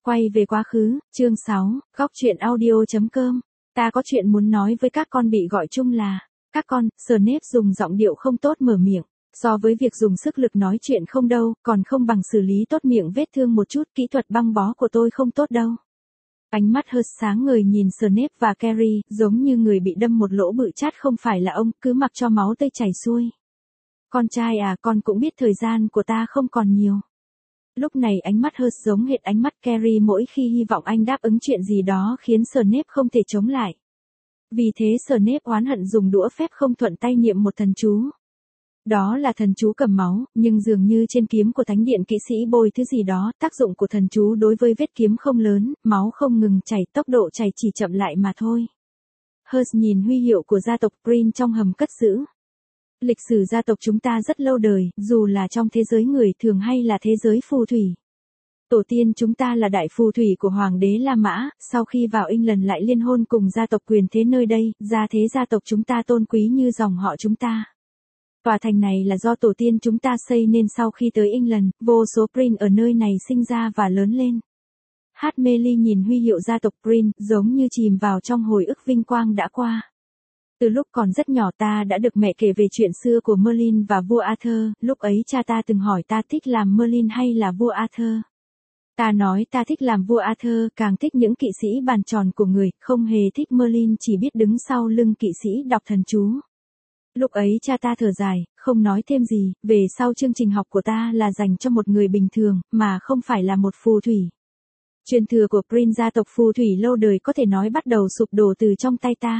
Quay về quá khứ, chương 6, góc chuyện audio.com. Ta có chuyện muốn nói với các con, bị gọi chung là các con. Snape dùng giọng điệu không tốt mở miệng. So với việc dùng sức lực nói chuyện không đâu, còn không bằng xử lý tốt miệng vết thương một chút. Kỹ thuật băng bó của tôi không tốt đâu. Ánh mắt hơi sáng ngời nhìn Snape và Carrie, giống như người bị đâm một lỗ bự chát. Không phải là ông, cứ mặc cho máu tươi chảy xuôi. Con trai à, con cũng biết thời gian của ta không còn nhiều. Lúc này ánh mắt Hers giống hệt ánh mắt Carrie mỗi khi hy vọng anh đáp ứng chuyện gì đó khiến Snape không thể chống lại. Vì thế Snape oán hận dùng đũa phép không thuận tay niệm một thần chú. Đó là thần chú cầm máu, nhưng dường như trên kiếm của thánh điện kỵ sĩ bôi thứ gì đó, tác dụng của thần chú đối với vết kiếm không lớn, máu không ngừng chảy, tốc độ chảy chỉ chậm lại mà thôi. Hers nhìn huy hiệu của gia tộc Green trong hầm cất giữ. Lịch sử gia tộc chúng ta rất lâu đời, dù là trong thế giới người thường hay là thế giới phù thủy. Tổ tiên chúng ta là đại phù thủy của Hoàng đế La Mã, sau khi vào England lại liên hôn cùng gia tộc quyền thế nơi đây, gia thế gia tộc chúng ta tôn quý như dòng họ chúng ta. Tòa thành này là do tổ tiên chúng ta xây nên sau khi tới England, vô số Green ở nơi này sinh ra và lớn lên. Hermione nhìn huy hiệu gia tộc Green, giống như chìm vào trong hồi ức vinh quang đã qua. Từ lúc còn rất nhỏ ta đã được mẹ kể về chuyện xưa của Merlin và vua Arthur, lúc ấy cha ta từng hỏi ta thích làm Merlin hay là vua Arthur. Ta nói ta thích làm vua Arthur, càng thích những kỵ sĩ bàn tròn của người, không hề thích Merlin chỉ biết đứng sau lưng kỵ sĩ đọc thần chú. Lúc ấy cha ta thở dài, không nói thêm gì, về sau chương trình học của ta là dành cho một người bình thường, mà không phải là một phù thủy. Truyền thừa của Green gia tộc phù thủy lâu đời có thể nói bắt đầu sụp đổ từ trong tay ta.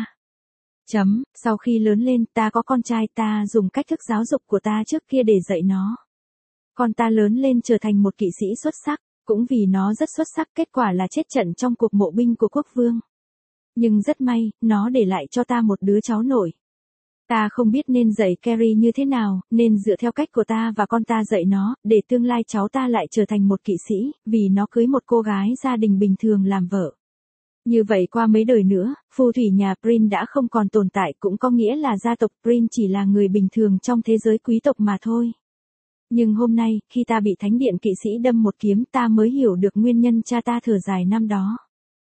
Sau khi lớn lên ta có con trai, ta dùng cách thức giáo dục của ta trước kia để dạy nó. Con ta lớn lên trở thành một kỵ sĩ xuất sắc, cũng vì nó rất xuất sắc kết quả là chết trận trong cuộc mộ binh của quốc vương. Nhưng rất may, nó để lại cho ta một đứa cháu nội. Ta không biết nên dạy Carrie như thế nào, nên dựa theo cách của ta và con ta dạy nó, để tương lai cháu ta lại trở thành một kỵ sĩ, vì nó cưới một cô gái gia đình bình thường làm vợ. Như vậy qua mấy đời nữa, phù thủy nhà Green đã không còn tồn tại, cũng có nghĩa là gia tộc Green chỉ là người bình thường trong thế giới quý tộc mà thôi. Nhưng hôm nay, khi ta bị thánh điện kỵ sĩ đâm một kiếm, ta mới hiểu được nguyên nhân cha ta thở dài năm đó.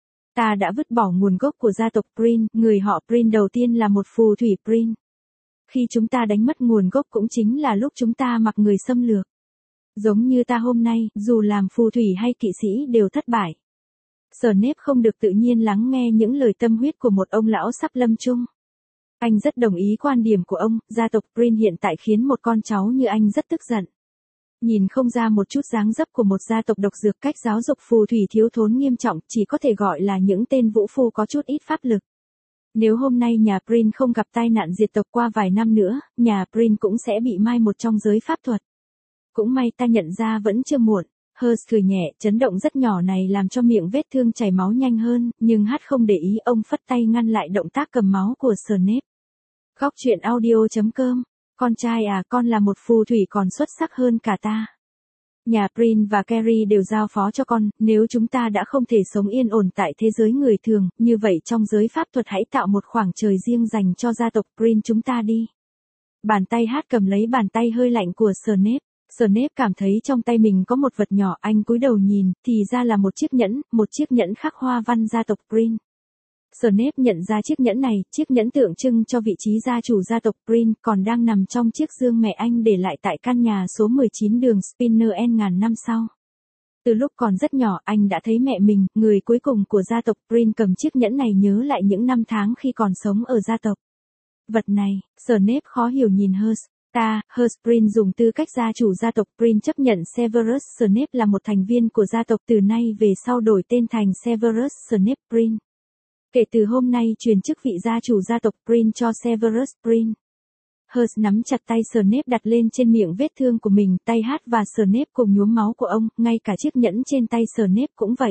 Ta đã vứt bỏ nguồn gốc của gia tộc Green, người họ Green đầu tiên là một phù thủy Green. Khi chúng ta đánh mất nguồn gốc cũng chính là lúc chúng ta mặc người xâm lược. Giống như ta hôm nay, dù làm phù thủy hay kỵ sĩ đều thất bại. Snape không được tự nhiên lắng nghe những lời tâm huyết của một ông lão sắp lâm chung. Anh rất đồng ý quan điểm của ông, gia tộc Green hiện tại khiến một con cháu như anh rất tức giận. Nhìn không ra một chút dáng dấp của một gia tộc độc dược, cách giáo dục phù thủy thiếu thốn nghiêm trọng, chỉ có thể gọi là những tên vũ phu có chút ít pháp lực. Nếu hôm nay nhà Green không gặp tai nạn diệt tộc, qua vài năm nữa, nhà Green cũng sẽ bị mai một trong giới pháp thuật. Cũng may ta nhận ra vẫn chưa muộn. Hers cười nhẹ, chấn động rất nhỏ này làm cho miệng vết thương chảy máu nhanh hơn, nhưng Hát không để ý, ông phất tay ngăn lại động tác cầm máu của Snape. Góc chuyện audio.com. Con trai à, con là một phù thủy còn xuất sắc hơn cả ta. Nhà Green và Carrie đều giao phó cho con, nếu chúng ta đã không thể sống yên ổn tại thế giới người thường, như vậy trong giới pháp thuật hãy tạo một khoảng trời riêng dành cho gia tộc Green chúng ta đi. Bàn tay Hát cầm lấy bàn tay hơi lạnh của Snape. Snape cảm thấy trong tay mình có một vật nhỏ, anh cúi đầu nhìn, thì ra là một chiếc nhẫn khắc hoa văn gia tộc Green. Snape nhận ra chiếc nhẫn này, chiếc nhẫn tượng trưng cho vị trí gia chủ gia tộc Green, còn đang nằm trong chiếc dương mẹ anh để lại tại căn nhà số 19 đường Spinner ngàn năm sau. Từ lúc còn rất nhỏ anh đã thấy mẹ mình, người cuối cùng của gia tộc Green cầm chiếc nhẫn này nhớ lại những năm tháng khi còn sống ở gia tộc. Vật này, Snape khó hiểu nhìn Hers. Hers Green dùng tư cách gia chủ gia tộc Green chấp nhận Severus Snape là một thành viên của gia tộc, từ nay về sau đổi tên thành Severus Snape Green. Kể từ hôm nay truyền chức vị gia chủ gia tộc Green cho Severus Green. Hers nắm chặt tay Snape đặt lên trên miệng vết thương của mình, tay Hát và Snape cùng nhuốm máu của ông, ngay cả chiếc nhẫn trên tay Snape cũng vậy.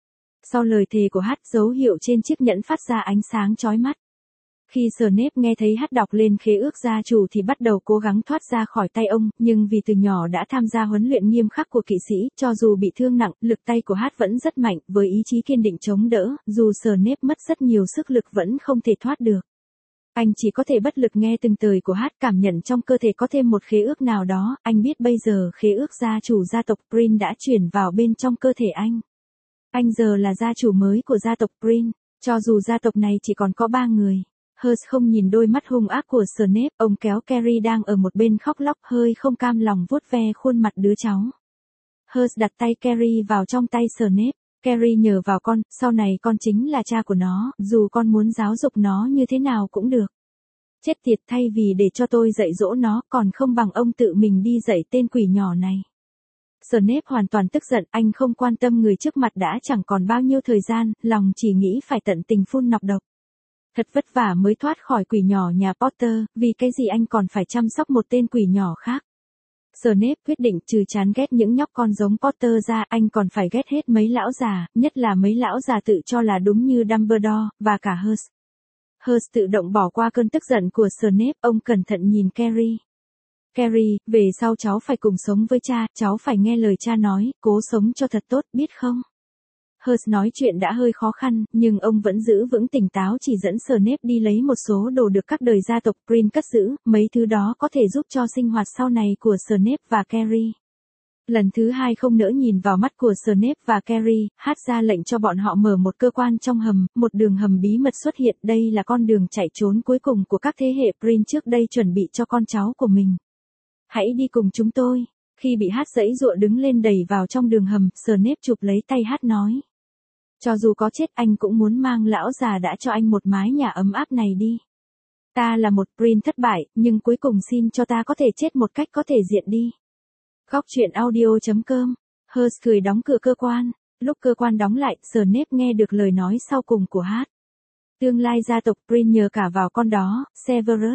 Sau lời thề của Hát, dấu hiệu trên chiếc nhẫn phát ra ánh sáng chói mắt. Khi Snape nghe thấy Hát đọc lên khế ước gia chủ thì bắt đầu cố gắng thoát ra khỏi tay ông, nhưng vì từ nhỏ đã tham gia huấn luyện nghiêm khắc của kỵ sĩ, cho dù bị thương nặng, lực tay của Hát vẫn rất mạnh, với ý chí kiên định chống đỡ, dù Snape mất rất nhiều sức lực vẫn không thể thoát được. Anh chỉ có thể bất lực nghe từng lời của Hát, cảm nhận trong cơ thể có thêm một khế ước nào đó, anh biết bây giờ khế ước gia chủ gia tộc Green đã chuyển vào bên trong cơ thể anh. Anh giờ là gia chủ mới của gia tộc Prin, cho dù gia tộc này chỉ còn có 3 người. Hers không nhìn đôi mắt hung ác của Snape, ông kéo Carrie đang ở một bên khóc lóc hơi không cam lòng vuốt ve khuôn mặt đứa cháu. Hers đặt tay Carrie vào trong tay Snape. Carrie nhờ vào con, sau này con chính là cha của nó, dù con muốn giáo dục nó như thế nào cũng được. Chết tiệt, thay vì để cho tôi dạy dỗ nó, còn không bằng ông tự mình đi dạy tên quỷ nhỏ này. Snape hoàn toàn tức giận, anh không quan tâm người trước mặt đã chẳng còn bao nhiêu thời gian, lòng chỉ nghĩ phải tận tình phun nọc độc. Thật vất vả mới thoát khỏi quỷ nhỏ nhà Potter, vì cái gì anh còn phải chăm sóc một tên quỷ nhỏ khác. Snape quyết định trừ chán ghét những nhóc con giống Potter ra, anh còn phải ghét hết mấy lão già, nhất là mấy lão già tự cho là đúng như Dumbledore, và cả Hers. Hers tự động bỏ qua cơn tức giận của Snape, ông cẩn thận nhìn Carrie. Carrie, về sau cháu phải cùng sống với cha, cháu phải nghe lời cha nói, cố sống cho thật tốt, biết không? Hers nói chuyện đã hơi khó khăn, nhưng ông vẫn giữ vững tỉnh táo, chỉ dẫn Snape đi lấy một số đồ được các đời gia tộc Prin cất giữ, mấy thứ đó có thể giúp cho sinh hoạt sau này của Snape và Carrie. Lần thứ hai không nỡ nhìn vào mắt của Snape và Carrie, hát ra lệnh cho bọn họ mở một cơ quan trong hầm, một đường hầm bí mật xuất hiện, đây là con đường chạy trốn cuối cùng của các thế hệ Prin trước đây chuẩn bị cho con cháu của mình. Hãy đi cùng chúng tôi. Khi bị hát giãy giụa đứng lên đẩy vào trong đường hầm, Snape chụp lấy tay hát nói. Cho dù có chết anh cũng muốn mang lão già đã cho anh một mái nhà ấm áp này đi. Ta là một Prin thất bại, nhưng cuối cùng xin cho ta có thể chết một cách có thể diện đi. Góc truyện audio.com. Hers cười đóng cửa cơ quan. Lúc cơ quan đóng lại, Snape nghe được lời nói sau cùng của hát. Tương lai gia tộc Prin nhờ cả vào con đó, Severus.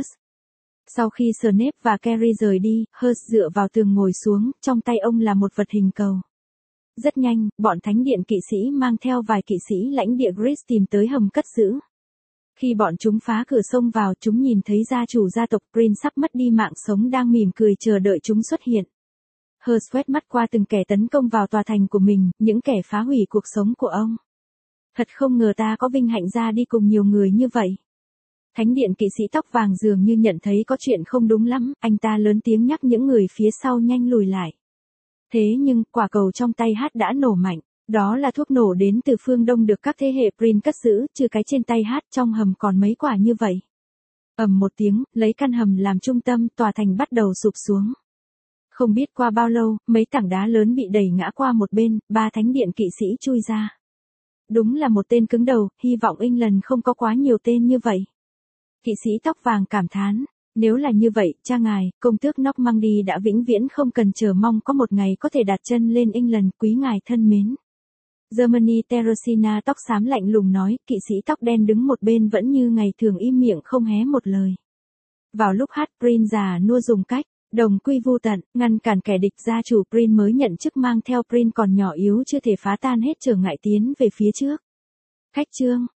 Sau khi Snape và Carrie rời đi, Hers dựa vào tường ngồi xuống, trong tay ông là một vật hình cầu. Rất nhanh, bọn thánh điện kỵ sĩ mang theo vài kỵ sĩ lãnh địa Gris tìm tới hầm cất giữ. Khi bọn chúng phá cửa sông vào, chúng nhìn thấy gia chủ gia tộc Prin sắp mất đi mạng sống đang mỉm cười chờ đợi chúng xuất hiện. Hers quét mắt qua từng kẻ tấn công vào tòa thành của mình, những kẻ phá hủy cuộc sống của ông. Thật không ngờ ta có vinh hạnh ra đi cùng nhiều người như vậy. Thánh điện kỵ sĩ tóc vàng dường như nhận thấy có chuyện không đúng lắm, anh ta lớn tiếng nhắc những người phía sau nhanh lùi lại. Thế nhưng, quả cầu trong tay hát đã nổ mạnh. Đó là thuốc nổ đến từ phương Đông được các thế hệ Prin cất giữ, trừ cái trên tay hát, trong hầm còn mấy quả như vậy. Ầm một tiếng, lấy căn hầm làm trung tâm, tòa thành bắt đầu sụp xuống. Không biết qua bao lâu, mấy tảng đá lớn bị đẩy ngã qua một bên, 3 thánh điện kỵ sĩ chui ra. Đúng là một tên cứng đầu, hy vọng England không có quá nhiều tên như vậy. Kỵ sĩ tóc vàng cảm thán. Nếu là như vậy, cha ngài, công tước Normandy đã vĩnh viễn không cần chờ mong có một ngày có thể đặt chân lên England, quý ngài thân mến. Germany Teresina tóc xám lạnh lùng nói, kỵ sĩ tóc đen đứng một bên vẫn như ngày thường im miệng không hé một lời. Vào lúc hát Prin già nua dùng cách, đồng quy vu tận, ngăn cản kẻ địch, gia chủ Prin mới nhận chức mang theo Prin còn nhỏ yếu chưa thể phá tan hết trở ngại tiến về phía trước. Khách chương.